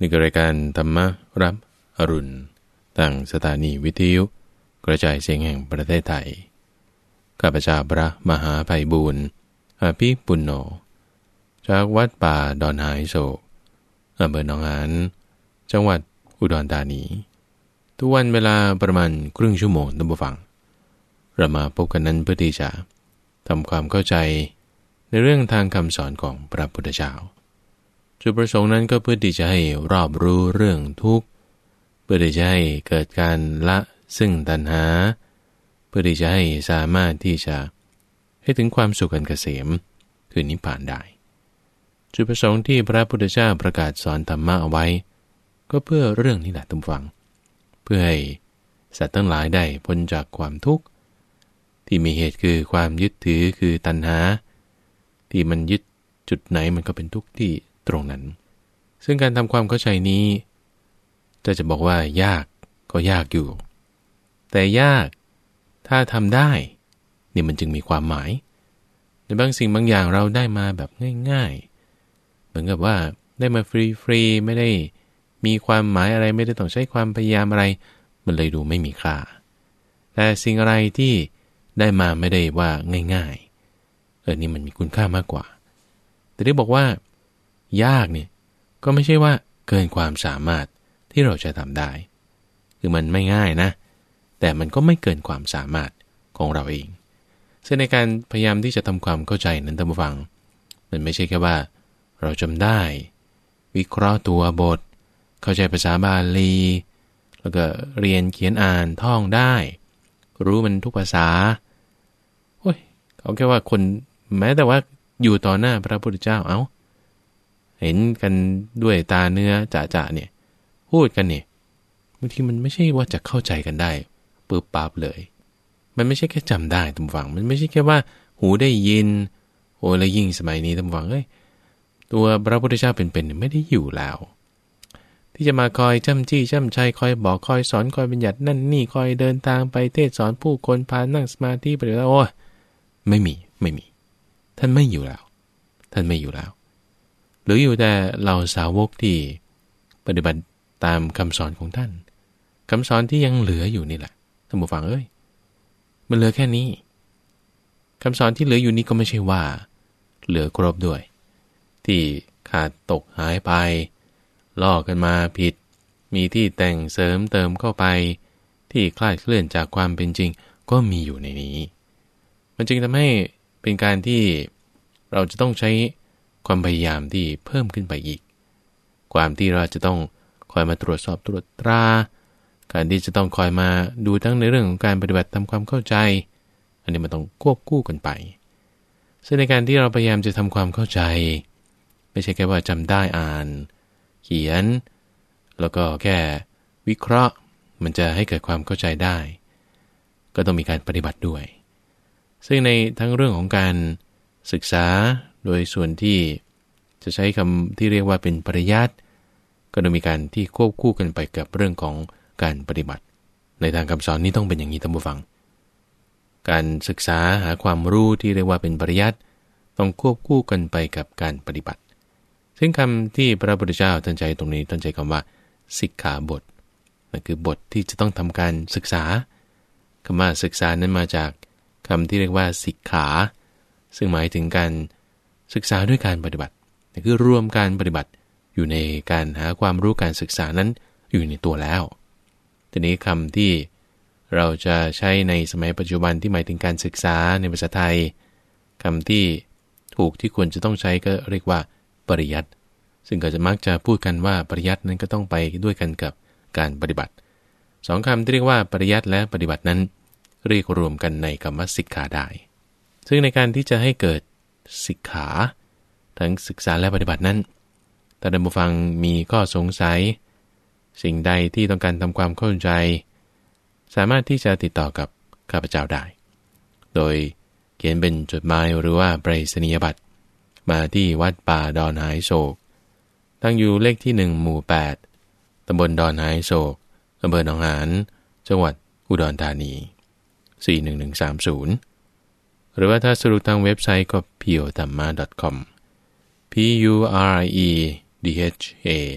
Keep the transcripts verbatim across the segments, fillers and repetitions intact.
นี่คือรายการธรรมรับอรุณตั้งสถานีวิทยุกระจายเสียงแห่งประเทศไทยข้าพเจ้าพระมหาไพบูลย์อภิปุณโญจากวัดป่าดอนหายโศกอำเภอหนองหานจังหวัดอุดรธานีทุกวันเวลาประมาณครึ่งชั่วโมงท่านผู้ฟังเรามาพบกันนั้นเพื่อที่จะทำความเข้าใจในเรื่องทางคำสอนของพระพุทธเจ้าจุดประสงค์นั้นก็เพื่อที่จะให้รอบรู้เรื่องทุกข์เพื่อที่จะให้เกิดการละซึ่งตัณหาเพื่อที่จะให้สามารถที่จะให้ถึงความสุขอันเกษมคือนิพพานได้จุดประสงค์ที่พระพุทธเจ้าประกาศสอนธรรมะเอาไว้ก็เพื่อเรื่องนี้แหละท่านผู้ฟังเพื่อให้สัตว์ทั้งหลายได้พ้นจากความทุกข์ที่มีเหตุคือความยึดถือคือตัณหาที่มันยึดจุดไหนมันก็เป็นทุกข์ที่ตรงนั้นซึ่งการทำความเข้าใจนี้จะจะบอกว่ายากก็ยากอยู่แต่ยากถ้าทำได้นี่มันจึงมีความหมายในบางสิ่งบางอย่างเราได้มาแบบง่ายๆเหมือนกับว่าได้มาฟรีๆไม่ได้มีความหมายอะไรไม่ได้ต้องใช้ความพยายามอะไรมันเลยดูไม่มีค่าแต่สิ่งอะไรที่ได้มาไม่ได้ว่าง่ายๆเออนี่มันมีคุณค่ามากกว่าแต่ที่บอกว่ายากเนี่ยก็ไม่ใช่ว่าเกินความสามารถที่เราจะทำได้คือมันไม่ง่ายนะแต่มันก็ไม่เกินความสามารถของเราเองซึ่งในการพยายามที่จะทำความเข้าใจนั้นท่านผู้ฟังมันไม่ใช่แค่ว่าเราจำได้วิเคราะห์ตัวบทเข้าใจภาษาบาลีแล้วก็เรียนเขียนอ่านท่องได้รู้มันทุกภาษาโอ้ยเอาแค่ว่าคนแม้แต่ว่าอยู่ต่อหน้าพระพุทธเจ้าเอ้าเห็นกันด้วยตาเนื้อจ่าๆเนี่ยพูดกันเนี่ยบางทีมันไม่ใช่ว่าจะเข้าใจกันได้ปึ๊บปั๊บเลยมันไม่ใช่แค่จำได้ท่านผู้ฟังมันไม่ใช่แค่ว่าหูได้ยินโอ้แล้วยิ่งสมัยนี้ท่านผู้ฟังเอ้ยตัวพระพุทธเจ้าเป็นๆไม่ได้อยู่แล้วที่จะมาคอยจ้ำจี้จ้ำชัยคอยบอกคอยสอนคอยบัญญัตินั่นนี่คอยเดินทางไปเทศสอนผู้คนพานั่งสมาธิไปแล้วโอ้ไม่มีไม่มีท่านไม่อยู่แล้วท่านไม่อยู่แล้วหรืออยู่แต่เราสาวกที่ปฏิบัติตามคำสอนของท่านคำสอนที่ยังเหลืออยู่นี่แหละท่านผู้ฟังเอ้ยมันเหลือแค่นี้คำสอนที่เหลืออยู่นี่ก็ไม่ใช่ว่าเหลือครบด้วยที่ขาดตกหายไปลอกกันมาผิดมีที่แต่งเสริมเติมเข้าไปที่คลาดเคลื่อนจากความเป็นจริงก็มีอยู่ในนี้มันจึงทำให้เป็นการที่เราจะต้องใช้ความพยายามที่เพิ่มขึ้นไปอีกความที่เราจะต้องคอยมาตรวจสอบตรวจตราการที่จะต้องคอยมาดูทั้งในเรื่องของการปฏิบัติทำความเข้าใจอันนี้มันต้องควบคู่กันไปซึ่งในการที่เราพยายามจะทำความเข้าใจไม่ใช่แค่ว่าจำได้อ่านเขียนแล้วก็แค่วิเคราะห์มันจะให้เกิดความเข้าใจได้ก็ต้องมีการปฏิบัติด้วยซึ่งในทั้งเรื่องของการศึกษาโดยส่วนที่จะใช้คำที่เรียกว่าเป็นปริยัติก็ต้องมีการที่ควบคู่กันไปกับเรื่องของการปฏิบัติในทางคำสอนนี้ต้องเป็นอย่างนี้ท่านผู้ฟังการศึกษาหาความรู้ที่เรียกว่าเป็นปริยัติต้องควบคู่กันไปกับการปฏิบัติซึ่งคำที่พระพุทธเจ้าท่านใช้ตรงนี้ท่านใช้คำว่าสิกขาบทนั่นคือบทที่จะต้องทำการศึกษาคำว่าศึกษานั้นมาจากคำที่เรียกว่าสิกขาซึ่งหมายถึงการศึกษาด้วยการปฏิบัตินั่นคือรวมการปฏิบัติอยู่ในการหาความรู้การศึกษานั้นอยู่ในตัวแล้วทีนี้คำที่เราจะใช้ในสมัยปัจจุบันที่หมายถึงการศึกษาในภาษาไทยคำที่ถูกที่ควรจะต้องใช้ก็เรียกว่าปริยัติซึ่งก็จะมักจะพูดกันว่าปริยัตินั้นก็ต้องไปด้วยกันกับการปฏิบัติสองคำที่เรียกว่าปริยัติและปฏิบัตินั้นเรียกรวมกันในคำว่าสิกขาได้ซึ่งในการที่จะให้เกิดสิกขาทั้งศึกษาและปฏิบัตินั้นถ้าท่านผู้ฟังมีข้อสงสัยสิ่งใดที่ต้องการทำความเข้าใจสามารถที่จะติดต่อกับข้าพเจ้าได้โดยเขียนเป็นจดหมายหรือว่าไปรษณียบัตรมาที่วัดป่าดอนหายโศกตั้งอยู่เลขที่หนึ่งหมู่แปดตำบลดอนหายโศกอำเภอหนองหานจังหวัดอุดรธานีสี่หนึ่งหนึ่งสามศูนย์หรือว่าถ้าสะดวกทางเว็บไซต์ก็ พี โอ ธรรมะ ดอท คอม พี ยู อาร์ อี ดี เอช เอ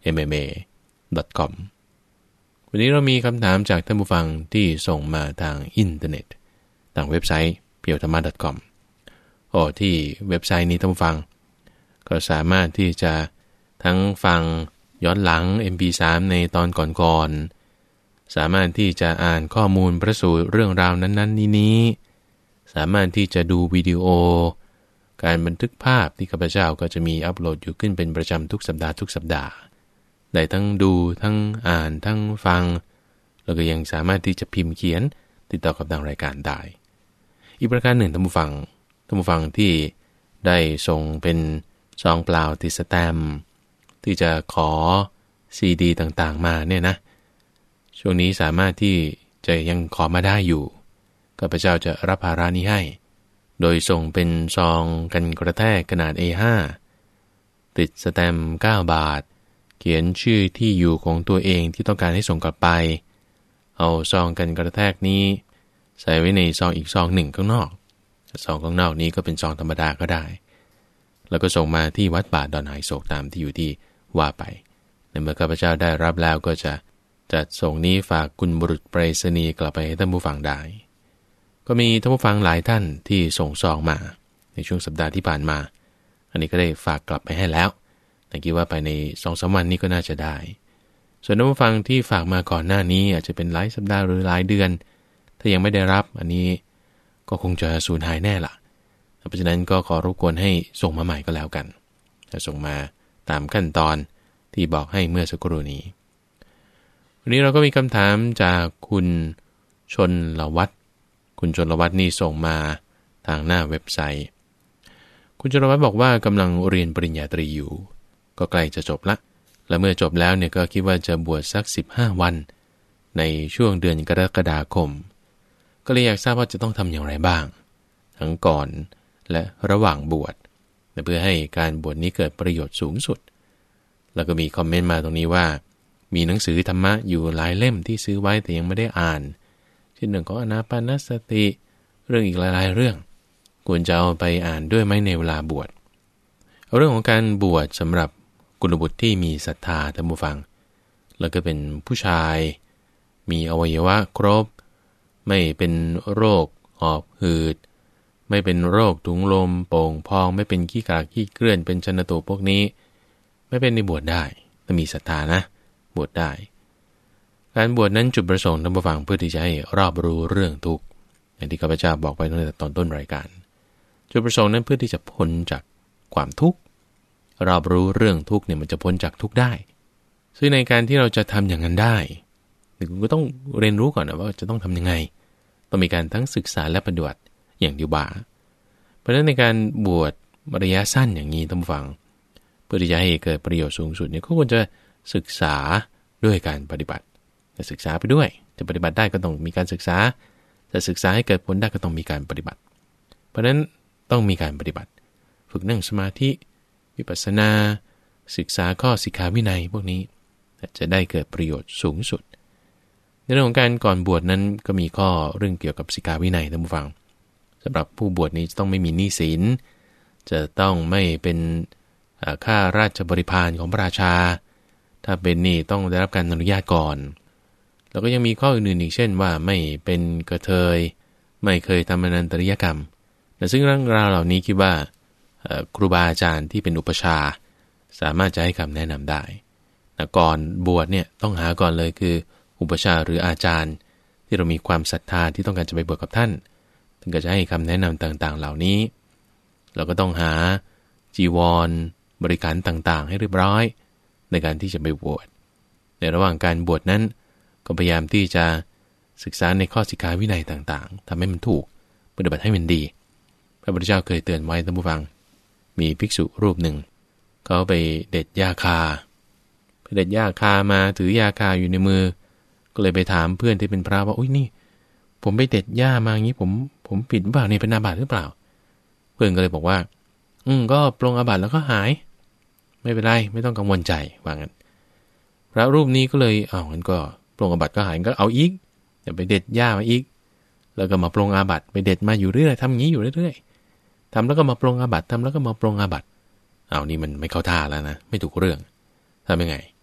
เอ็ม เอ็ม เอ ดอท คอม วันนี้เรามีคำถามจากท่านผู้ฟังที่ส่งมาทางอินเทอร์เน็ตทางเว็บไซต์ เพียวธรรมะ ดอท คอม โอ้ที่เว็บไซต์นี้ท่านผู้ฟังก็สามารถที่จะทั้งฟังย้อนหลัง เอ็ม พี สาม ในตอนก่อนๆสามารถที่จะอ่านข้อมูลพระสูตรเรื่องราวนั้นๆนี้ๆสามารถที่จะดูวิดีโอการบันทึกภาพที่ข้าพเจ้าก็จะมีอัปโหลดอยู่ขึ้นเป็นประจำทุกสัปดาห์ทุกสัปดาห์ได้ทั้งดูทั้งอ่านทั้งฟังแล้วก็ยังสามารถที่จะพิมพ์เขียนติดต่อกับทางรายการได้อีกประการหนึ่งท่านผู้ฟังท่านผู้ฟังที่ได้ส่งเป็นซองเปล่าติดสแตมป์ที่จะขอซีดีต่างๆมาเนี่ยนะช่วงนี้สามารถที่จะยังขอมาได้อยู่ข้าพเจ้าจะรับภาระนี้ให้โดยส่งเป็นซองกันกระแทกขนาด เอ ห้า ติดสแตมป์เก้าบาทเขียนชื่อที่อยู่ของตัวเองที่ต้องการให้ส่งกลับไปเอาซองกันกระแทกนี้ใส่ไว้ในซองอีกซองหนึ่งข้างนอกซองข้างนอกนี้ก็เป็นซองธรรมดาก็ได้แล้วก็ส่งมาที่วัดป่าดอนหายโศกตามที่อยู่ที่ว่าไปในเมื่อข้าพเจ้าได้รับแล้วก็จะจัดส่งนี้ฝากคุณบุรุษไปรษณีย์กลับไปให้ท่านผู้ฟังได้ก็มีท่านผู้ฟังหลายท่านที่ส่งซองมาในช่วงสัปดาห์ที่ผ่านมาอันนี้ก็ได้ฝากกลับไปให้แล้วแต่คิดว่าไปใน สองถึงสาม วันนี้ก็น่าจะได้ส่วนท่านผู้ฟังที่ฝากมาก่อนหน้านี้อาจจะเป็นหลายสัปดาห์หรือหลายเดือนถ้ายังไม่ได้รับอันนี้ก็คงจะสูญหายแน่ล่ะเพราะฉะนั้นก็ขอรบกวนให้ส่งมาใหม่ก็แล้วกันส่งมาตามขั้นตอนที่บอกให้เมื่อสักครู่นี้วันนี้เราก็มีคำถามจากคุณชนละวัฒน์คุณชนละวัฒน์นี่ส่งมาทางหน้าเว็บไซต์คุณชนละวัฒน์บอกว่ากำลังเรียนปริญญาตรีอยู่ก็ใกล้จะจบละและเมื่อจบแล้วเนี่ยก็คิดว่าจะบวชสักสิบห้าวันในช่วงเดือนกรกฎาคมก็เลยอยากทราบว่าจะต้องทำอย่างไรบ้างทั้งก่อนและระหว่างบวชเพื่อให้การบวชนี้เกิดประโยชน์สูงสุดแล้วก็มีคอมเมนต์มาตรงนี้ว่ามีหนังสือธรรมะอยู่หลายเล่มที่ซื้อไว้แต่ยังไม่ได้อ่านเช่นเรื่องของอานาปานสติเรื่องอีกหลายๆเรื่องควรจะเอาไปอ่านด้วยไหมในเวลาบวชเอาเรื่องของการบวชสำหรับกุลบุตรที่มีศรัทธาท่านผู้ฟังแล้วก็เป็นผู้ชายมีอวัยวะครบไม่เป็นโรคหอบหืดไม่เป็นโรคถุงลมโป่งพองไม่เป็นขี้กากขี้เกลื่อนเป็นชนตุพวกนี้ไม่เป็นในบวชได้ถ้ามีศรัทธานะบวชได้การบวชนั้นจุดประสงค์ท่านผู้ฟังเพื่อที่จะให้รอบรู้เรื่องทุกข์อย่างที่ข้าพเจ้าบอกไปตั้งแต่ตอนต้นรายการจุดประสงค์นั้นเพื่อที่จะพ้นจากความทุกข์รอบรู้เรื่องทุกข์เนี่ยมันจะพ้นจากทุกข์ได้ซึ่งในการที่เราจะทำอย่างนั้นได้คุณก็ต้องเรียนรู้ก่อนนะว่าจะต้องทำยังไงต้องมีการทั้งศึกษาและปฏิบัติอย่างที่ว่าเพราะฉะนั้นในการบวชระยะสั้นอย่างนี้ท่านผู้ฟังเพื่อที่จะให้เกิดประโยชน์สูงสุดเนี่ยก็ควรจะศึกษาด้วยการปฏิบัติจะศึกษาไปด้วยจะปฏิบัติได้ก็ต้องมีการศึกษาจะศึกษาให้เกิดผลได้ก็ต้องมีการปฏิบัติเพราะฉะนั้นต้องมีการปฏิบัติฝึกนั่งสมาธิวิปัสสนาศึกษาข้อสิกขาวินัยพวกนี้จะได้เกิดประโยชน์สูงสุดในเรื่องของการก่อนบวชนั้นก็มีข้อเรื่องเกี่ยวกับสิกขาวินัยท่านผู้ฟังสำหรับผู้บวชนี้จะต้องไม่มีหนี้สินจะต้องไม่เป็นข้าราชบริพารของพระราชาถ้าเป็นนี่ต้องได้รับการอนุญาตก่อนแล้วก็ยังมีข้ออื่นๆอีกเช่นว่าไม่เป็นกระเทยไม่เคยทำอนันตริยกรรมแต่ซึ่งเรื่องราวเหล่านี้คิดว่าครูบาอาจารย์ที่เป็นอุปชาสามารถจะให้คำแนะนำได้แต่ก่อนบวชเนี่ยต้องหาก่อนเลยคืออุปชาหรืออาจารย์ที่เรามีความศรัทธาที่ต้องการจะไปบวชกับท่านถึงจะให้คำแนะนำต่างๆเหล่านี้เราก็ต้องหาจีวรบริการต่างๆให้เรียบร้อยในการที่จะไปบวชในระหว่างการบวชนั้นก็พยายามที่จะศึกษาในข้อสิกขาวินัยต่างๆทำให้มันถูกปฏิบัติให้มันดีพระพุทธเจ้าเคยเตือนไว้ท่านผู้ฟังมีภิกษุรูปหนึ่งเขาไปเด็ดหญ้าคาไปเด็ดหญ้าคามาถือหญ้าคาอยู่ในมือก็เลยไปถามเพื่อนที่เป็นพระว่าอุ้ยนี่ผมไปเด็ดหญ้ามาอย่างนี้ผมผมผิดหรือเปล่าเนี่ยเป็นอาบัติหรือเปล่าเพื่อนก็เลยบอกว่าอืมก็ปรงอาบัติแล้วก็หายไม่เป็นไรไม่ต้องกังวลใจว่างั้นพระรูปนี้ก็เลยอ้าวงั้นก็ปรงอาบัติก็หายก็เอาอีกเดี๋ยวไปเด็ดหญ้ามาอีกแล้วก็มาปรงอาบัติไปเด็ดมาอยู่เรื่อยทำอย่างนี้อยู่เรื่อยๆทำแล้วก็มาปรงอาบัติทำแล้วก็มาปรงอาบัติเอานี่มันไม่เข้าท่าแล้วนะไม่ถูกเรื่องทำยังไง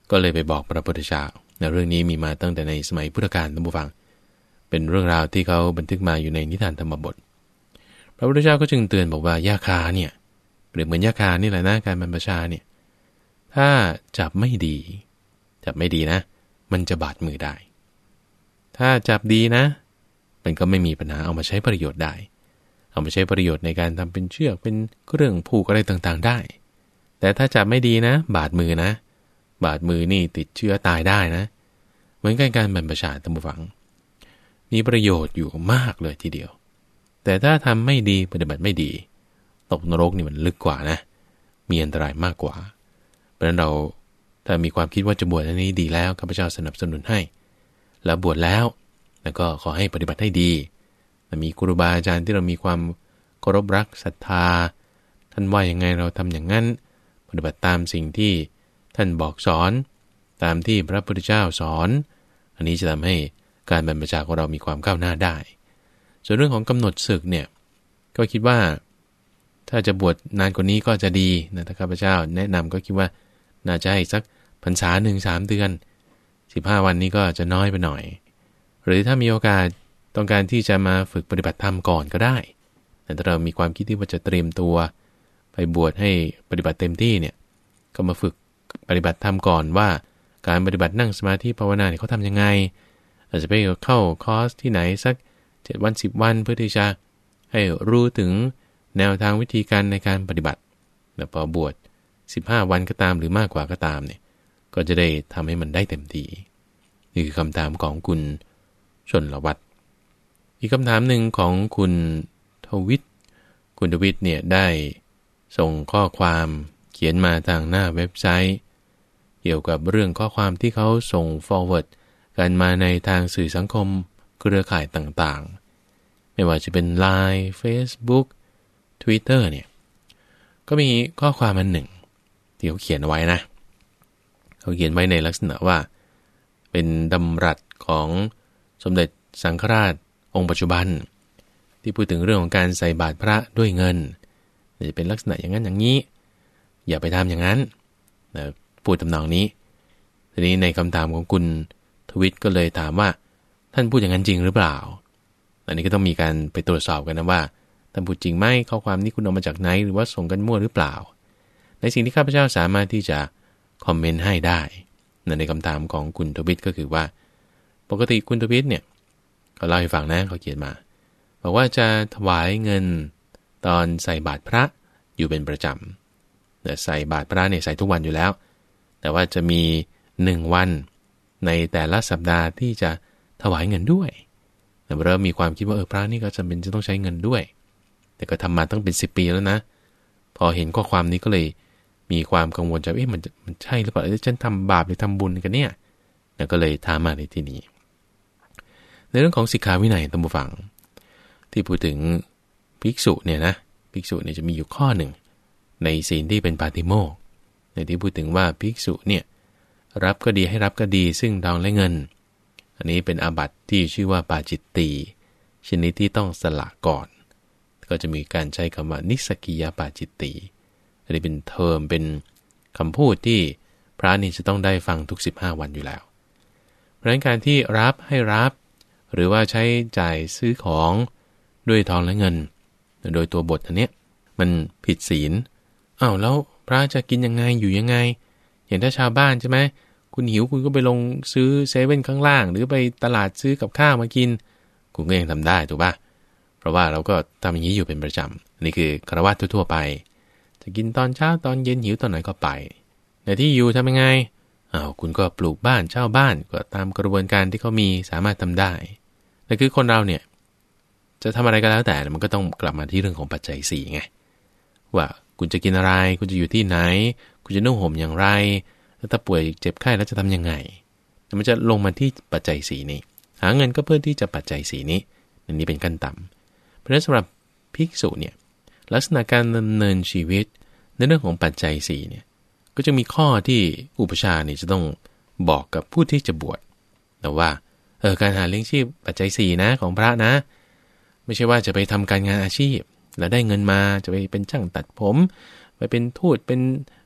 ก็เลยไปบอกพระพุทธเจ้าในเรื่องนี้มีมาตั้งแต่ในสมัยพุทธกาลท่านผู้ฟังเป็นเรื่องราวที่เขาบันทึกมาอยู่ในนิทานธรรมบทพระพุทธเจ้าก็จึงเตือนบอกว่ายาคาเนี่ยหรือเหมือนยาคานี่แหละนะการบรรพชาเนี่ยถ้าจับไม่ดีจับไม่ดีนะมันจะบาดมือได้ถ้าจับดีนะมันก็ไม่มีปัญหาเอามาใช้ประโยชน์ได้เอามาใช้ประโยชน์ในการทำเป็นเชือกเป็นเครื่องผูกอะไรต่างๆได้แต่ถ้าจับไม่ดีนะบาดมือนะบาดมือนี่ติดเชื้อตายได้นะเหมือนกันการบรรพชาท่านผู้ฟังมีประโยชน์อยู่มากเลยทีเดียวแต่ถ้าทำไม่ดีปฏิบัติไม่ดีตกนรกนี่มันลึกกว่านะมีอันตรายมากกว่าเพราะฉะนั้นเราถ้ามีความคิดว่าจะบวชอันนี้ดีแล้วข้าพเจ้าสนับสนุนให้แล้วบวชแล้วแล้วก็ขอให้ปฏิบัติให้ดีมีครูบาอาจารย์ที่เรามีความเคารพรักศรัทธาท่านว่ายังไงเราทำอย่างนั้นปฏิบัติตามสิ่งที่ท่านบอกสอนตามที่พระพุทธเจ้าสอนอันนี้จะทำให้การบรรพชาของเรามีความก้าวหน้าได้ส่วนเรื่องของกำหนดศึกเนี่ยก็คิดว่าถ้าจะบวชนานกว่านี้ก็จะดีนะถ้าข้าพเจ้าแนะนำก็คิดว่าน่าจะให้สักพรรษาหนึ่งสามเดือนสิบห้าวันนี้ก็จะน้อยไปหน่อยหรือถ้ามีโอกาสต้องการที่จะมาฝึกปฏิบัติธรรมก่อนก็ได้แต่ถ้าเรามีความคิดที่ว่าจะเตรียมตัวไปบวชให้ปฏิบัติเต็มที่เนี่ยก็มาฝึกปฏิบัติธรรมก่อนว่าการปฏิบัตินั่งสมาธิภาวนาเนี่ยเขาทำยังไงอาจจะไปเข้าคอร์สที่ไหนสักเจ็ดวันสิบวันเพื่อที่จะให้รู้ถึงแนวทางวิธีการในการปฏิบัติแล้วพอบวชสิบห้าวันก็ตามหรือมากกว่าก็ตามเนี่ยก็จะได้ทำให้มันได้เต็มที่นี่คือคำถามของคุณชนละวัฒน์อีกคำถามหนึ่งของคุณทวิทย์คุณทวิทย์เนี่ยได้ส่งข้อความเขียนมาทางหน้าเว็บไซต์เกี่ยวกับเรื่องข้อความที่เขาส่ง forward กันมาในทางสื่อสังคมเครือข่ายต่างๆไม่ว่าจะเป็น ไลน์ Facebook Twitter เนี่ยก็มีข้อความอันหนึ่งที่เขาเขียนเอาไว้นะเขาเขียนไว้ในลักษณะว่าเป็นดำรัสของสมเด็จสังฆราชองค์ปัจจุบันที่พูดถึงเรื่องของการใส่บาตรพระด้วยเงินจะเป็นลักษณะอย่างนั้นอย่างนี้อย่าไปทำอย่างนั้นนะพูดทำนองนี้ทีนี้ในคำถามของคุณทวิตก็เลยถามว่าท่านพูดอย่างนั้นจริงหรือเปล่าอันนี้ก็ต้องมีการไปตรวจสอบกันนะว่าท่านพูดจริงไหมข้อความนี้คุณเอามาจากไหนหรือว่าส่งกันมั่วหรือเปล่าในสิ่งที่ข้าพเจ้าสามารถที่จะคอมเมนต์ให้ได้ในคำถามของคุณทวิตก็คือว่าปกติคุณทวิตเนี่ยเขาเล่าให้ฟังนะเขาเขียนมาบอกว่าจะถวายเงินตอนใส่บาตรพระอยู่เป็นประจำแต่ใส่บาตรพระเนี่ยใส่ทุกวันอยู่แล้วแต่ว่าจะมีหนึ่งวันในแต่ละสัปดาห์ที่จะถวายเงินด้วยแต่เริ่มมีความคิดว่าเออพระนี่ก็จำเป็นจะต้องใช้เงินด้วยแต่ก็ทำมาตั้งเป็นสิบปีแล้วนะพอเห็นข้อความนี้ก็เลยมีความกังวลใจเอ๊ะมันมันใช่หรือเปล่าเอ๊ะฉันทำบาปหรือทำบุญกันเนี่ยแล้วก็เลยถามมาในที่นี้ในเรื่องของสิกขาวินัยท่านผู้ฟังที่พูดถึงภิกษุเนี่ยนะภิกษุเนี่ยจะมีอยู่ข้อหนึ่งในศีลที่เป็นปาติโมกข์ในที่พูดถึงว่าภิกษุเนี่ยรับก็ดีให้รับก็ดีซึ่งทองและเงินอันนี้เป็นอาบัติที่ชื่อว่าปาจิตตีชนิดที่ต้องสละก่อนก็จะมีการใช้คำว่านิสกิยปาจิตตีอันนี้เป็นเทอมเป็นคำพูดที่พระนี่จะต้องได้ฟังทุกสิบห้าวันอยู่แล้วเพราะฉะนั้นการที่รับให้รับหรือว่าใช้จ่ายซื้อของด้วยทองและเงินโดยตัวบทอันเนี้ยมันผิดศีลอ้าวแล้วพระจะกินยังไงอยู่ยังไงอย่างถ้าชาวบ้านใช่ไหมคุณหิวคุณก็ไปลงซื้อเซเว่นข้างล่างหรือไปตลาดซื้อกับข้าวมากินคุณก็ยังทำได้ถูกป่ะเพราะว่าเราก็ทำอย่างนี้อยู่เป็นประจำนี่คือฆราวาสทั่วๆไปจะกินตอนเช้าตอนเย็นหิวตอนไหนก็ไปแต่ที่อยู่ทำยังไงอ้าวคุณก็ปลูกบ้านเช่าบ้านก็ตามกระบวนการที่เขามีสามารถทำได้แต่คือคนเราเนี่ยจะทำอะไรก็แล้วแต่มันก็ต้องกลับมาที่เรื่องของปัจจัยสี่ไงว่าคุณจะกินอะไรคุณจะอยู่ที่ไหนคุณจะนุ่งห่มอย่างไรแล้วถ้าป่วยเจ็บไข้แล้วจะทำยังไงมันจะลงมาที่ปัจจัยสี่นี้หาเงินก็เพื่อที่จะปัจจัยสี่นี้อันนี้เป็นขั้นต่ำเพราะฉะนั้นสำหรับภิกษุเนี่ยลักษณะการดำเนินชีวิตในเรื่องของปัจจัยสี่เนี่ยก็จะมีข้อที่อุปชาเนี่ยจะต้องบอกกับผู้ที่จะบวชแต่ว่าเออการหาเลี้ยงชีพปัจจัยสี่นะของพระนะไม่ใช่ว่าจะไปทำการงานอาชีพแล้วได้เงินมาจะไปเป็นช่างตัดผมไปเป็นทูตเป็น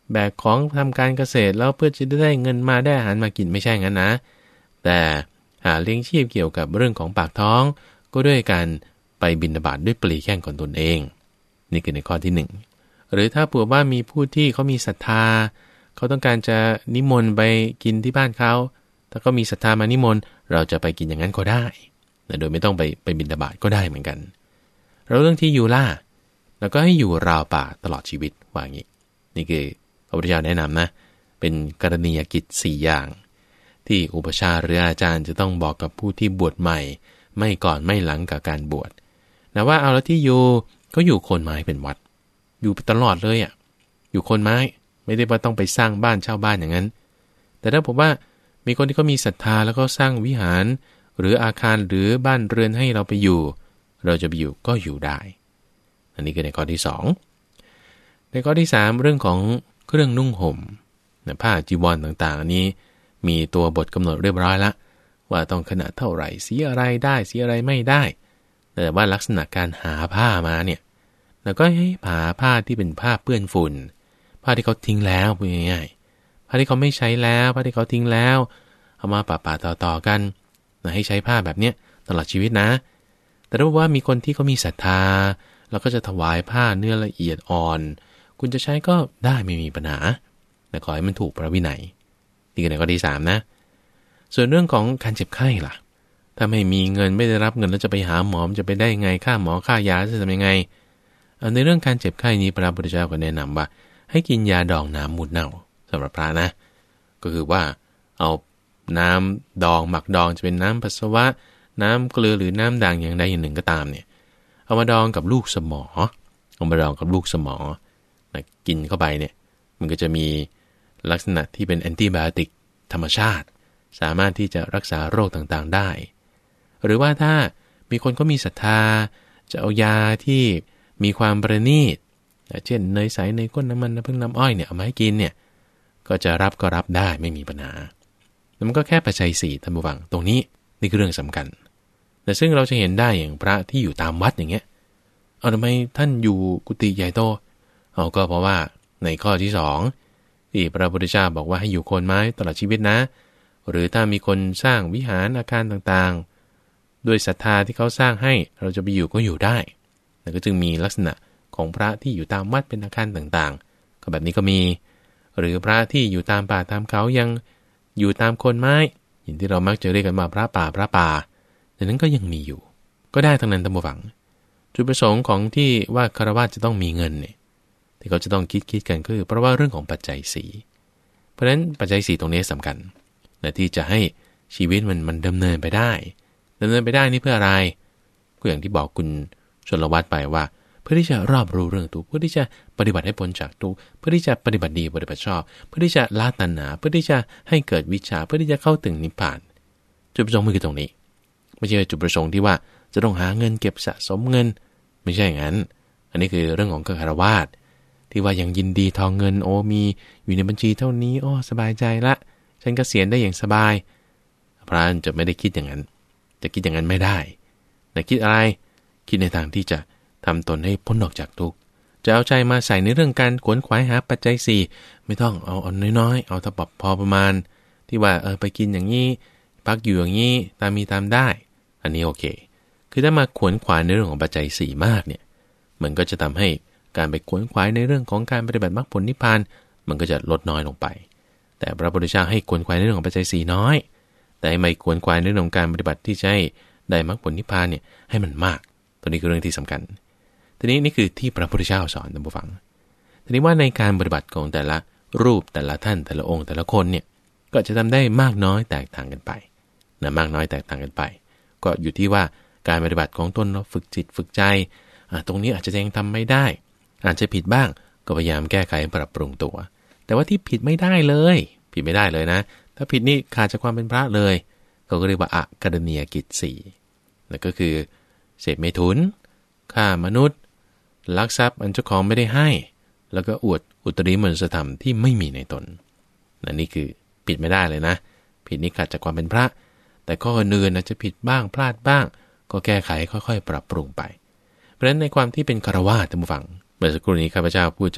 แบกของทำการเกษตรแล้วเพื่อจะได้เงินมาได้อาหารมากินไม่ใช่งั้นนะแต่หาเลี้ยงชีพเกี่ยวกับเรื่องของปากท้องก็ด้วยการไปบิณฑบาตด้วยปลีแข้งของตนเองนี่คือในข้อที่หนึ่งหรือถ้าผัวว่ามีผู้ที่เขามีศรัทธาเขาต้องการจะนิมนต์ไปกินที่บ้านเขาถ้าเขามีศรัทธามานิมนต์เราจะไปกินอย่างนั้นก็ได้โดยไม่ต้องไปไปบิณฑบาตก็ได้เหมือนกันเราเรื่องที่อยู่ล่ะแล้วก็ให้อยู่ราวป่าตลอดชีวิตว่างี้นี่คือพระพุทธเจ้าแนะนำนะเป็นกรณียกิจสี่อย่างที่อุปชาหรืออาจารย์จะต้องบอกกับผู้ที่บวชใหม่ไม่ก่อนไม่หลังกับการบวชนะว่าเอาแล้วที่อยู่ก็อยู่โคนไม้เป็นวัดอยู่ตลอดเลยอ่ะอยู่โคนไม้ไม่ได้ว่าต้องไปสร้างบ้านเช่าบ้านอย่างนั้นแต่ถ้าผมว่ามีคนที่เขามีศรัทธาแล้วก็สร้างวิหารหรืออาคารหรือบ้านเรือนให้เราไปอยู่เราจะไปอยู่ก็อยู่ได้อันนี้คือในข้อที่สองในข้อที่สามเรื่องของเครื่องนุ่งห่มผ้าจีวรต่างๆอันนี้มีตัวบทกำหนดเรียบร้อยแล้วว่าต้องขนาดเท่าไหร่สีอะไรได้สีอะไรไม่ได้แต่ว่าลักษณะการหาผ้ามาเนี่ยแล้วก็ให้หาผ้าที่เป็นผ้าเปื้อนฝุ่นผ้าที่เขาทิ้งแล้วพูดง่ายๆผ้าที่เขาไม่ใช้แล้วผ้าที่เขาทิ้งแล้วเอามาปะๆต่อๆกันให้ใช้ผ้าแบบเนี้ยตลอดชีวิตนะแต่ถ้าว่ามีคนที่เขามีศรัทธาแล้วก็จะถวายผ้าเนื้อละเอียดอ่อนคุณจะใช้ก็ได้ไม่มีปัญหาแต่ขอให้มันถูกพระวินัยนี่คือในข้อที่สามนะส่วนเรื่องของการเจ็บไข้ล่ะถ้าไม่มีเงินไม่ได้รับเงินแล้วจะไปหาหมอจะไปได้ไงค่าหมอค่ายาจะทำยังไงในเรื่องการเจ็บไข้นี้พระพุทธเจ้าก็แนะนำว่าให้กินยาดองน้ำมูดเน่าสำหรับพระนะก็คือว่าเอาน้ำดองหมักดองจะเป็นน้ำปัสสาวะน้ำเกลือหรือน้ำด่างอย่างใดอย่างหนึ่งก็ตามเนี่ยเอามาดองกับลูกสมอเอามาดองกับลูกสมอนะกินเข้าไปเนี่ยมันก็จะมีลักษณะที่เป็นแอนติไบโอติกธรรมชาติสามารถที่จะรักษาโรคต่างๆได้หรือว่าถ้ามีคนก็มีศรัทธาจะเอายาที่มีความประณีตเช่นเนยใสเนยข้นน้ำมันน้ำผึ้งน้ำอ้อยเนี่ยเอามาให้กินเนี่ยก็จะรับก็รับได้ไม่มีปัญหาแล้วมันก็แค่ปัจจัยสี่ท่านผู้ฟังตรงนี้นี่คือเรื่องสำคัญแต่ซึ่งเราจะเห็นได้อย่างพระที่อยู่ตามวัดอย่างเงี้ยเอาทำไมท่านอยู่กุฏิใหญ่โตเอาก็เพราะว่าในข้อที่สองที่พระพุทธเจ้าบอกว่าให้อยู่โคนไม้ตลอดชีวิตนะหรือถ้ามีคนสร้างวิหารอาคารต่างๆด้วยศรัทธาที่เขาสร้างให้เราจะไปอยู่ก็อยู่ได้แต่ก็จึงมีลักษณะของพระที่อยู่ตามวัดเป็นอาคารต่างๆก็แบบนี้ก็มีหรือพระที่อยู่ตามป่าตามเขายังอยู่ตามโคนไม้อย่างที่เรามักจะเรียกกันว่าพระป่าพระป่าแต่นั้นก็ยังมีอยู่ก็ได้ทั้งนั้นท่านผู้ฟังจุดประสงค์ของที่ว่าคฤหัสถ์จะต้องมีเงินเนี่ยที่เขาจะต้องคิดคิดกันก็คือเพราะว่าเรื่องของปัจจัยสี่เพราะฉะนั้นปัจจัยสี่ตรงนี้สำคัญและที่จะให้ชีวิตมันมันดำเนินไปได้ดำเนินไปได้นี่เพื่ออะไรก็อย่างที่บอกคุณชลวัฒน์ไปว่าเพื่อที่จะรอบรู้เรื่องทุกข์เพื่อที่จะปฏิบัติให้พ้นจากทุกข์เพื่อที่จะปฏิบัติดีปฏิบัติชอบเพื่อที่จะละตัณหาเพื่อที่จะให้เกิดวิชาเพื่อที่จะเข้าถึงนิพพานจุดประสงค์มันคือตรงนี้ไม่ใช่จุดประสงค์ที่ว่าจะต้องหาเงินเก็บสะสมเงินไม่ใช่อย่างนั้นอันนี้คือเรื่องของฆราวาสที่ว่ายังยินดีทองเงินโอ้มีอยู่ในบัญชีเท่านี้โอ้สบายใจละฉันเกษียณได้อย่างสบายพระจะไม่ได้คิดอย่างนั้นจะคิดอย่างนั้นไม่ได้แต่คิดอะไรคิดในทางที่จะทำตนให้พ้นออกจากทุกข์จะเอาใจมาใส่ในเรื่องการขวนขวายหาปัจจัยสี่ไม่ต้องเอาเอาน้อยๆเอาถ้าพอประมาณที่ว่าเออไปกินอย่างนี้พักอยู่อย่างนี้ตามมีตามได้อันนี้โอเคคือถ้ามาขวนขวายในเรื่องของปัจจัยสี่มากเนี่ยมันก็จะทำให้การไปขวนขวายในเรื่องของการปฏิบัติมรรคผลนิพพานมันก็จะลดน้อยลงไปแต่พระพุทธเจ้าให้ขวนขวายในเรื่องของปัจจัยสี่น้อยแต่ไม่ขวนขวายในเรื่องของการปฏิบัติที่จะให้ได้มรรคผลนิพพานเนี่ยให้มันมากตัวนี้คือเรื่องที่สำคัญทีนี้นี่คือที่พระพุทธเจ้าสอนท่านผู้ฟังทีนี้ว่าในการปฏิบัติของแต่ละรูปแต่ละท่านแต่ละองค์แต่ละคนเนี่ยก็จะทำได้มากน้อยแตกต่างกันไปนะมากน้อยแตกต่างกันไปก็อยู่ที่ว่าการปฏิบัติของตนเราฝึกจิตฝึกใจตรงนี้อาจจะยังทำไม่ได้อาจจะผิดบ้างก็พยายามแก้ไขปรับปรุงตัวแต่ว่าที่ผิดไม่ได้เลยผิดไม่ได้เลยนะถ้าผิดนี่ขาดจากความเป็นพระเลยเขาก็เรียกว่าอะกรณียกิจสี่นั่นก็คือเสพเมถุนฆ่ามนุษย์ลักทรัพย์อันเจ้าของไม่ได้ให้แล้วก็อวดอุตริมนุสธรรมที่ไม่มีในตนนั่นนี่คือผิดไม่ได้เลยนะผิดนี่ขาดจากความเป็นพระแต่ข้ออื่นๆอาจจะผิดบ้างพลาดบ้างก็แก้ไขค่อยๆปรับปรุงไปเพราะฉะนั้นในความที่เป็นฆราวาสท่านผู้ฟังเมื่อสักครู่นี้ข้าพเจ้าพูดจาก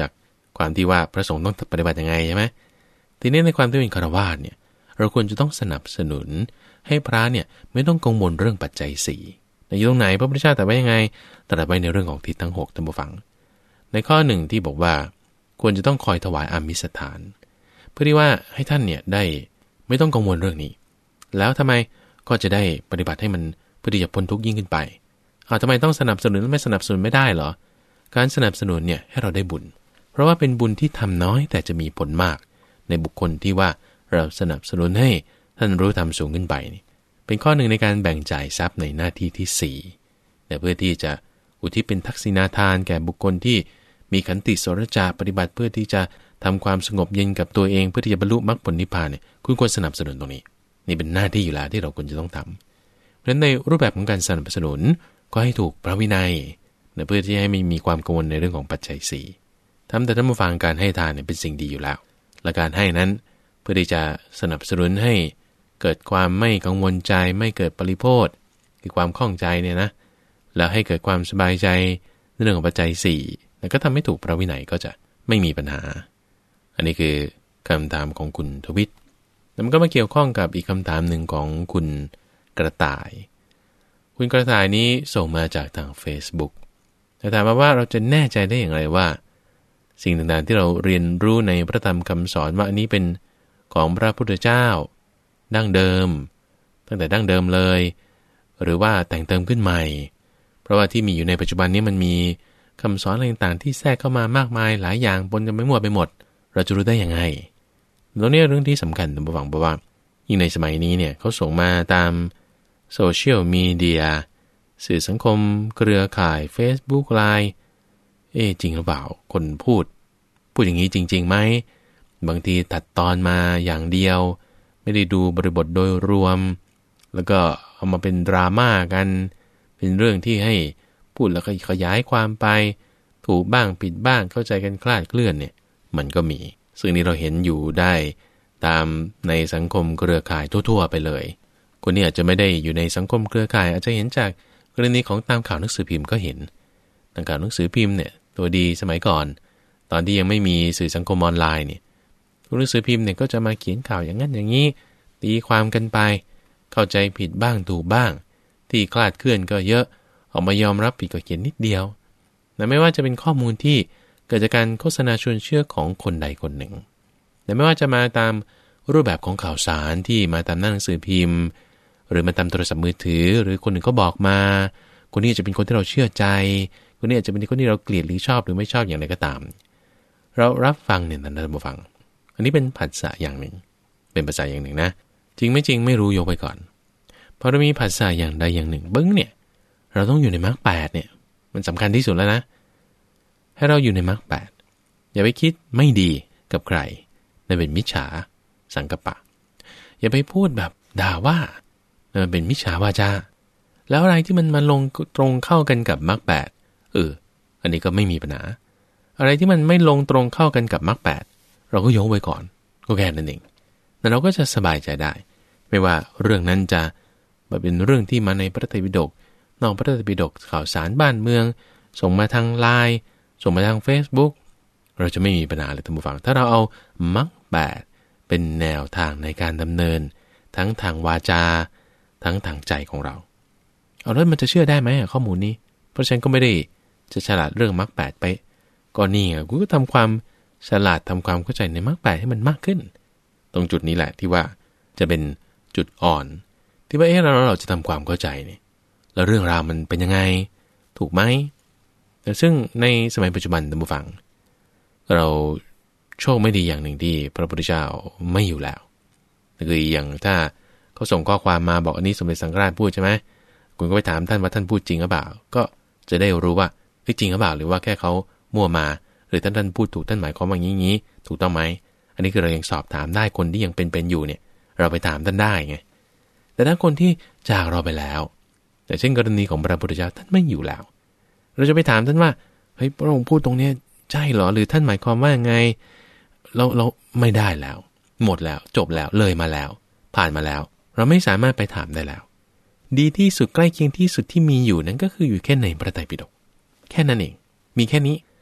ความที่ว่าพระสงฆ์ต้องปฏิบัติยังไงใช่ไหมทีนี้ในความที่เป็นฆราวาสเนี่ยเราควรจะต้องสนับสนุนให้พระเนี่ยไม่ต้องกังวลเรื่องปัจจัยสี่อยู่ตรงไหนพระพุทธเจ้าตรัสไว้ยังไงตรัสไว้ในเรื่องของทิศทั้งหกท่านผู้ฟังในข้อหนึ่งที่บอกว่าควรจะต้องคอยถวายอามิสทานเพื่อที่ว่าให้ท่านเนี่ยได้ไม่ต้องกังวลเรื่องนี้แล้วทำไมก็จะได้ปฏิบัติให้มันเพื่อที่จะพ้นทุกข์ยิ่งขึ้นไปอ้าวทำไมต้องสนับสนุนไม่สนับสนุนไม่ได้เหรอการสนับสนุนเนี่ยให้เราได้บุญเพราะว่าเป็นบุญที่ทำน้อยแต่จะมีผลมากในบุคคลที่ว่าเราสนับสนุนให้ท่านรู้ธรรมสูงขึ้นไปนี่เป็นข้อหนึ่งในการแบ่งจ่ายทรัพย์ในหน้าที่ที่สี่แต่เพื่อที่จะอุทิศเป็นทักษิณาทานแก่บุคคลที่มีขันติโสรจาปฏิบัติเพื่อที่จะทำความสงบเย็นกับตัวเองเพื่อที่จะบรรลุมรรคผลนิพพานเนี่ยคุณควรสนับสนุนตรงนี้นี่เป็นหน้าที่อยู่แล้วที่เราควรจะต้องทำเพราะฉะนั้นในรูปแบบของการสนับสนุนก็ให้ถูกพระวินัยเพื่อที่ให้ไม่มีความกังวลในเรื่องของปัจจัยสี่ทำแต่ท่านผู้ฟังการให้ทานเนี่ยเป็นสิ่งดีอยู่แล้วและการให้นั้นเพื่อที่จะสนับสนุนให้เกิดความไม่กังวลใจไม่เกิดปริโภทคือความข้องใจเนี่ยนะแล้วให้เกิดความสบายใจในเรื่องของปัจจัยสี่แล้วก็ทำให้ถูกพระวินัยก็จะไม่มีปัญหาอันนี้คือคำถามของคุณทวิตแล้วมันก็มาเกี่ยวข้องกับอีกคำถามหนึ่งของคุณกระต่ายคุณกระต่ายนี้ส่งมาจากทาง Facebook แต่ถามมาว่าเราจะแน่ใจได้อย่างไรว่าสิ่งต่างๆที่เราเรียนรู้ในพระธรรมคำสอนว่าอันนี้เป็นของพระพุทธเจ้าดั้งเดิมตั้งแต่ดั้งเดิมเลยหรือว่าแต่งเติมขึ้นใหม่เพราะว่าที่มีอยู่ในปัจจุบันนี้มันมีคำสอนอะไรต่างๆที่แทรกเข้ามามากมายหลายอย่างปนกันไปมั่วไปหมดเราจะรู้ได้ยังไงตรงนี้เรื่องที่สำคัญผมบอกว่ายิ่งในสมัยนี้เนี่ยเขาส่งมาตามโซเชียลมีเดียสื่อสังคมเครือข่าย Facebook ไลน์ เอ๊ะจริงหรือเปล่าคนพูดพูดอย่างนี้จริงๆไหมบางทีตัดตอนมาอย่างเดียวไม่ได้ดูบริบทโดยรวมแล้วก็เอามาเป็นดราม่ากันเป็นเรื่องที่ให้พูดแล้วก็ขยายความไปถูกบ้างผิดบ้างเข้าใจกันคลาดเคลื่อนเนี่ยมันก็มีซึ่งนี้เราเห็นอยู่ได้ตามในสังคมเครือข่ายทั่วๆไปเลยคนนี้อาจจะไม่ได้อยู่ในสังคมเครือข่ายอาจจะเห็นจากกรณีของตามข่าวหนังสือพิมพ์ก็เห็นตามข่าวหนังสือพิมพ์เนี่ยตัวดีสมัยก่อนตอนที่ยังไม่มีสื่อสังคมออนไลน์เนี่ยหนังสือพิมพ์เนี่ยก็จะมาเขียนข่าวอย่างนั้นอย่างนี้ตีความกันไปเข้าใจผิดบ้างถูกบ้างที่คลาดเคลื่อนก็เยอะออกมายอมรับผิดก็เขียนนิดเดียวแต่ไม่ว่าจะเป็นข้อมูลที่เกิดจากการโฆษณาชวนเชื่อของคนใดคนหนึ่งแต่ไม่ว่าจะมาตามรูปแบบของข่าวสารที่มาตามหน้าหนังสือพิมพ์หรือมาตามโทรศัพท์มือถือหรือคนหนึ่งก็บอกมาคนนี้จะเป็นคนที่เราเชื่อใจคนนี้อาจจะเป็นคนที่เราเกลียดหรือชอบหรือไม่ชอบอย่างไรก็ตามเรารับฟังเนี่ยท่านผู้ฟังอันนี้เป็นผัสสะอย่างหนึ่งเป็นภาษาอย่างหนึ่งนะจริงไม่จริงไม่รู้ยกไปก่อนพอเรามีผัสสะอย่างใดอย่างหนึ่งบึ้งเนี่ยเราต้องอยู่ในมรรคแปดเนี่ยมันสำคัญที่สุดแล้วนะให้เราอยู่ในมรรคแปดอย่าไปคิดไม่ดีกับใครนั่นเป็นมิจฉาสังกัปปะอย่าไปพูดแบบด่าว่านั่นเป็นมิจฉาวาจาแล้วอะไรที่มันมาลงตรงเข้ากันกับมรรคแปดเอออันนี้ก็ไม่มีปัญหาอะไรที่มันไม่ลงตรงเข้ากันกับมรรคแปดเราก็ยกไว้ก่อนก็แค่นั้นเองแต่เราก็จะสบายใจได้ไม่ว่าเรื่องนั้นจะมาเป็นเรื่องที่มาในพระไตรปิฎกนอกพระไตรปิฎกข่าวสารบ้านเมืองส่งมาทางไลน์ส่งมาทาง Facebook เราจะไม่มีปัญหาเลยท่านผู้ฟังถ้าเราเอามรรคแปดเป็นแนวทางในการดำเนินทั้งทางวาจาทั้งทางใจของเราเอาแล้วมันจะเชื่อได้ไหมข้อมูลนี้เพราะฉันก็ไม่ได้จะฉลาดเรื่องมรรคแปดไปก็นี่ไงกูก็ทำความฉลาดทำความเข้าใจในมรรคแปดให้มันมากขึ้นตรงจุดนี้แหละที่ว่าจะเป็นจุดอ่อนที่ว่าเอ๊ะเราเราจะทำความเข้าใจเนี่ยแล้วเรื่องราวมันเป็นยังไงถูกไหมแต่ซึ่งในสมัยปัจจุบันท่านผู้ฟังเราโชคไม่ดีอย่างหนึ่งที่พระพุทธเจ้าไม่อยู่แล้วคืออย่างถ้าเขาส่งข้อความมาบอกอันนี้สมเด็จสังฆราชพูดใช่ไหมคุณก็ไปถามท่านว่าท่านพูดจริงหรือเปล่าก็จะได้รู้ว่าจริงหรือเปล่าหรือว่าแค่เขามั่วมาหรือท่านท่านพูดถูกท่านหมายความว่าอย่างนี้ถูกต้องไหมอันนี้คือเรายังสอบถามได้คนที่ยังเป็นๆอยู่เนี่ยเราไปถามท่านได้ไงแต่ถ้าคนที่จากเราไปแล้วแต่เช่นกรณีของพระพุทธเจ้าท่านไม่อยู่แล้วเราจะไปถามท่านว่าเฮ้ยพระองค์พูดตรงนี้ใช่เหรอหรือท่านหมายความว่ายังไงเราเราไม่ได้แล้วหมดแล้วจบแล้วเลยมาแล้วผ่านมาแล้วเราไม่สามารถไปถามได้แล้วดีที่สุดใกล้เคียงที่สุดที่มีอยู่นั้นก็คืออยู่แค่ในพระไตรปิฎกแค่นั้นเองมีแค่นี้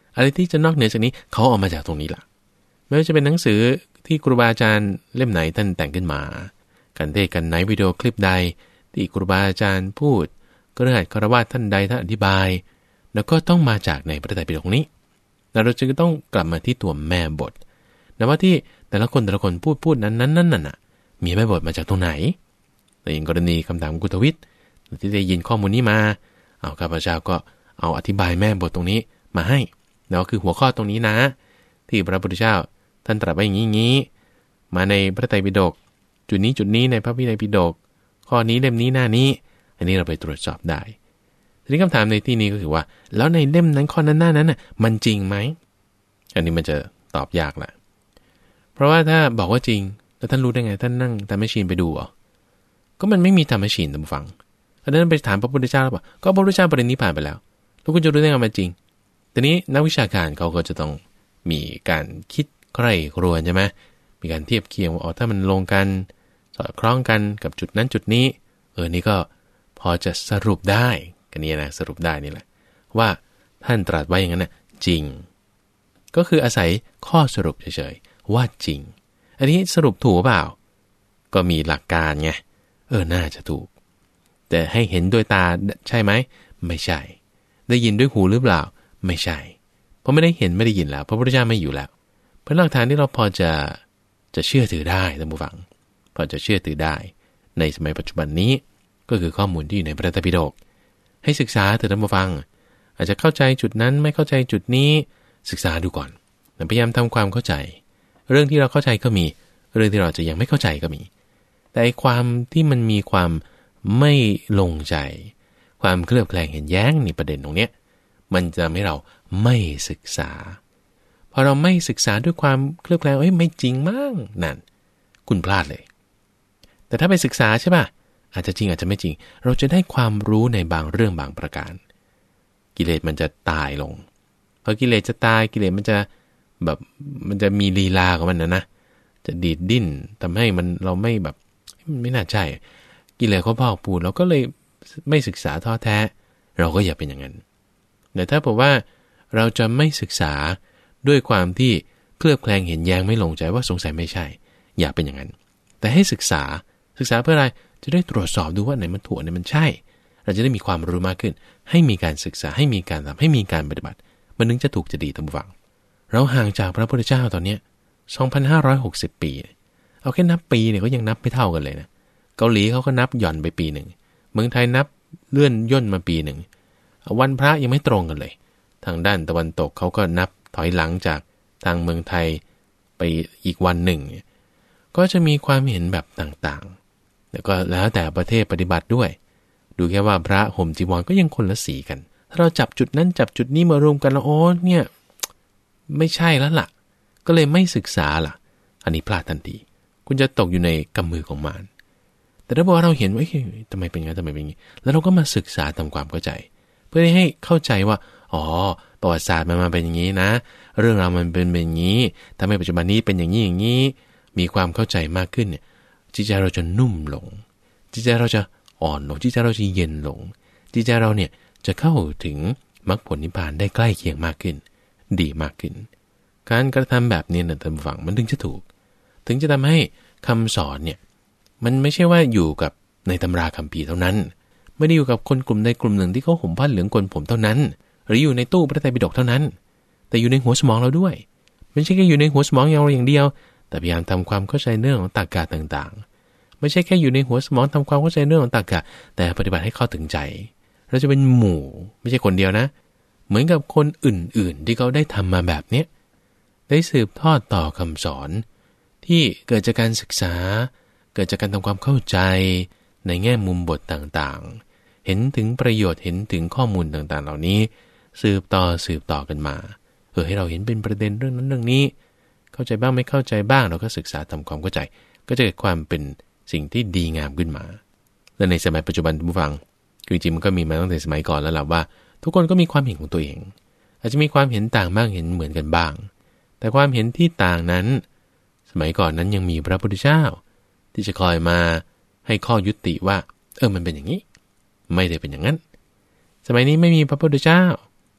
อะไรที่จะนอกเหนือจากนี้เขาเอามาจากตรงนี้ล่ะไม่ว่าจะเป็นหนังสือที่ครูบาอาจารย์เล่มไหนท่านแต่งขึ้นมาการเทศน์กันไหนวิดีโอคลิปใดที่ครูบาอาจารย์พูดก็เรื่องคารวะท่านใดท่านอธิบายแล้วก็ต้องมาจากในพระไตรปิฎกนี้เราจึงต้องกลับมาที่ตัวแม่บทนะว่าที่แต่ละคนแต่ละคนพูดพูดนั้นนั้นนั่นน่ะมีแม่บทมาจากตรงไหนแต่อย่างกรณีคำถามกุตวิทย์ที่ได้ยินข้อมูลนี้มาเอาข้าพเจ้าก็เอาอธิบายแม่บทตรงนี้มาให้แล้วคือหัวข้อตรงนี้นะที่พระพุทธเจ้าท่านตรัสไว้อย่างนี้มาในพระไตรปิฎกจุดนี้จุดนี้ในพระวินัยปิฎกข้อนี้เล่มนี้หน้านี้อันนี้เราไปตรวจสอบได้ทีนี้คำถามในที่นี้ก็คือว่าแล้วในเล่มนั้นข้อนั้นหน้านั้นน่ะมันจริงไหมอันนี้มันจะตอบยากแหละเพราะว่าถ้าบอกว่าจริงแล้วท่านรู้ได้ไงท่านนั่งทำแมชชีนไปดูเหรอก็มันไม่มีทำแมชชีนท่านผู้ฟังอันนั้นไปถามพระพุทธเจ้าแล้วบอกก็พระพุทธเจ้าปรินิพพานไปแล้วแล้วคุณจะรู้ได้ไงมันจริงทีนี้นักวิชาการเขาก็จะต้องมีการคิดใคร่ครวญใช่ไหมมีการเทียบเคียงว่าอ๋อถ้ามันลงกันสอดคล้องกันกับจุดนั้นจุดนี้เออนี่ก็พอจะสรุปได้กันนี้นะสรุปได้นี่แหละว่าท่านตรัสไว้อย่างนั้นนะจริงก็คืออาศัยข้อสรุปเฉยๆว่าจริงอันนี้สรุปถูกเปล่าก็มีหลักการไงเออน่าจะถูกแต่ให้เห็นด้วยตาใช่ไหมไม่ใช่ได้ยินด้วยหูหรือเปล่าไม่ใช่เพราะไม่ได้เห็นไม่ได้ยินแล้วพระพุทธเจ้าไม่อยู่แล้วเพราะหลักฐานที่เราพอจะจะเชื่อถือได้ท่านผู้ฟังพอจะเชื่อถือได้ในสมัยปัจจุบันนี้ก็คือข้อมูลที่อยู่ในพระไตรปิฎกให้ศึกษาเถิดท่านผู้ฟังอาจจะเข้าใจจุดนั้นไม่เข้าใจจุดนี้ศึกษาดูก่อนพยายามทำความเข้าใจเรื่องที่เราเข้าใจก็มีเรื่องที่เราจะยังไม่เข้าใจก็มีแต่ความที่มันมีความไม่ลงใจความเคลือบแคลงเห็นแย้งในประเด็นตรงเนี้ยมันจะทำให้เราไม่ศึกษาพอเราไม่ศึกษาด้วยความเคลือบแคลงเอ้ยไม่จริงมั้งนั่นคุณพลาดเลยแต่ถ้าไปศึกษาใช่ป่ะอาจจะจริงอาจจะไม่จริงเราจะได้ความรู้ในบางเรื่องบางประการกิเลสมันจะตายลงพอกิเลสจะตายกิเลสมันจะแบบมันจะมีลีลาของมันนะนะจะดีดดิ้นทำให้มันเราไม่แบบไม่น่าใช่กิเลสเขาพอกพูดเราก็เลยไม่ศึกษาท้อแท้เราก็อย่าเป็นอย่างนั้นแต่ถ้าบอกว่าเราจะไม่ศึกษาด้วยความที่เคลือบแคลงเห็นแย้งไม่ลงใจว่าสงสัยไม่ใช่อย่าเป็นอย่างนั้นแต่ให้ศึกษาศึกษาเพื่ออะไรจะได้ตรวจสอบดูว่าไหนมันถูกไหนมันใช่เราจะได้มีความรู้มากขึ้นให้มีการศึกษาให้มีการทำให้มีการปฏิบัติมันถึงจะถูกจะดีท่านผู้ฟังเราห่างจากพระพุทธเจ้าตอนนี้ สองพันห้าร้อยหกสิบ ปีเอาแค่นับปีเนี่ยก็ยังนับไม่เท่ากันเลยนะเกาหลีเขาก็นับหย่อนไปปีหนึ่งเมืองไทยนับเลื่อนย่นมาปีหนึ่งวันพระยังไม่ตรงกันเลยทางด้านตะวันตกเขาก็นับถอยหลังจากทางเมืองไทยไปอีกวันหนึ่งก็จะมีความเห็นแบบต่างๆแล้วก็แล้วแต่ประเทศปฏิบัติด้วยดูแค่ว่าพระห่มจีวรก็ยังคนละสีกันถ้าเราจับจุดนั้นจับจุดนี้มารวมกันแล้วโอ้เนี่ยไม่ใช่แล้วล่ะก็เลยไม่ศึกษาล่ะอันนี้พลาดทันทีคุณจะตกอยู่ในกำมือของมารแต่ถ้าบอกว่าเราเห็นว่าทำไมเป็นงั้นทำไมเป็นงี้แล้วเราก็มาศึกษาทำความเข้าใจเพื่อให้เข้าใจว่าอ๋อประวัติศาสตร์มันมาเป็นอย่างนี้นะเรื่องราวมันเป็นแบบนี้ทำให้ปัจจุบันนี้เป็นอย่างนี้อย่างนี้มีความเข้าใจมากขึ้นเนี่ยจิตใจเราจะนุ่มลงจิตใจเราจะอ่อนลงจิตใจเราจะเย็นลงจิตใจเราเนี่ยจะเข้าถึงมรรคผลนิพพานได้ใกล้เคียงมากขึ้นดีมากขึ้นการกระทำแบบนี้นะท่านผู้ฟังมันถึงจะถูกถึงจะทำให้คำสอนเนี่ยมันไม่ใช่ว่าอยู่กับในตำราคัมภีร์เท่านั้นไม่ได้อยู่กับคนกลุ่มใดกลุ่มหนึ่งที่เขาห่มผ้าเหลืองโกนผมเท่านั้นหรืออยู่ในตู้พระไตรปิฎกเท่านั้นแต่อยู่ในหัวสมองเราด้วยไม่ใช่แค่อยู่ในหัวสมองเราอย่างเดียวแต่พยายามทำความเข้าใจเรื่องของตรรกะต่างๆไม่ใช่แค่อยู่ในหัวสมองทำความเข้าใจเรื่องของตรรกะแต่ปฏิบัติให้เข้าถึงใจเราจะเป็นหมู่ไม่ใช่คนเดียวนะเหมือนกับคนอื่นๆที่เขาได้ทำมาแบบเนี้ยได้สืบทอดต่อคำสอนที่เกิดจากการศึกษาเกิดจากการทำความเข้าใจในแง่มุมบทต่างๆเห็นถึงประโยชน์เห็นถึงข้อมูลต่างๆเหล่านี้สืบต่อสืบต่อกันมาเออให้เราเห็นเป็นประเด็นเรื่องนั้นเรื่องนี้เข้าใจบ้างไม่เข้าใจบ้างเราก็ศึกษาทำความเข้าใจก็จะเกิดความเป็นสิ่งที่ดีงามขึ้นมาและในสมัยปัจจุบันผู้ฟังคือจริงมันก็มีมาตั้งแต่สมัยก่อนแล้วล่ะว่าทุกคนก็มีความเห็นของตัวเองอาจจะมีความเห็นต่างบ้างเห็นเหมือนกันบ้างแต่ความเห็นที่ต่างนั้นสมัยก่อนนั้นยังมีพระพุทธเจ้าที่จะคอยมาให้ข้อยุติว่าเออมันเป็นอย่างนี้ไม่ได้เป็นอย่างนั้นสมัยนี้ไม่มีพระพุทธเจ้า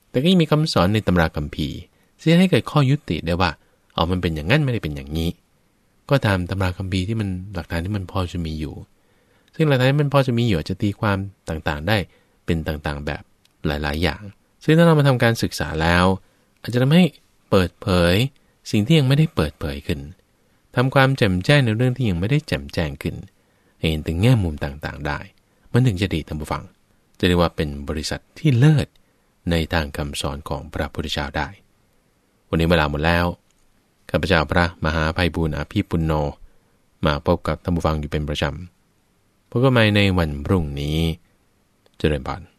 แต่ก็ยังมีคำสอนในตำราคัมภีร์ที่ให้เกิดข้อยุติได้ว่าเอามันเป็นอย่างนั้นไม่ได้เป็นอย่างนี้ก็ตามตำราคัมภีร์ที่มันหลักฐานที่มันพอจะมีอยู่ซึ่งหลักฐานที่มันพอจะมีอยู่จะตีความต่างๆได้เป็นต่างๆแบบหลายๆอย่างซึ่งถ้าเรามาทำการศึกษาแล้วอาจจะทำให้เปิดเผยสิ่งที่ยังไม่ได้เปิดเผยขึ้นทำความแจ่มแจ้งในเรื่องที่ยังไม่ได้แจ่มแจ้งขึ้นเห็นถึงแง่มุมต่างๆได้มันถึงจะดีท่านผู้ฟังจะเรียกว่าเป็นบริษัทที่เลิศในทางคำสอนของพระพุทธเจ้าได้วันนี้เวลาหมดแล้วข้าพเจ้าพระมหาไพบูลย์อภิปุณโญมาพบกับท่านผู้ฟังอยู่เป็นประจำพบกันใหม่ในวันพรุ่งนี้เจริญพร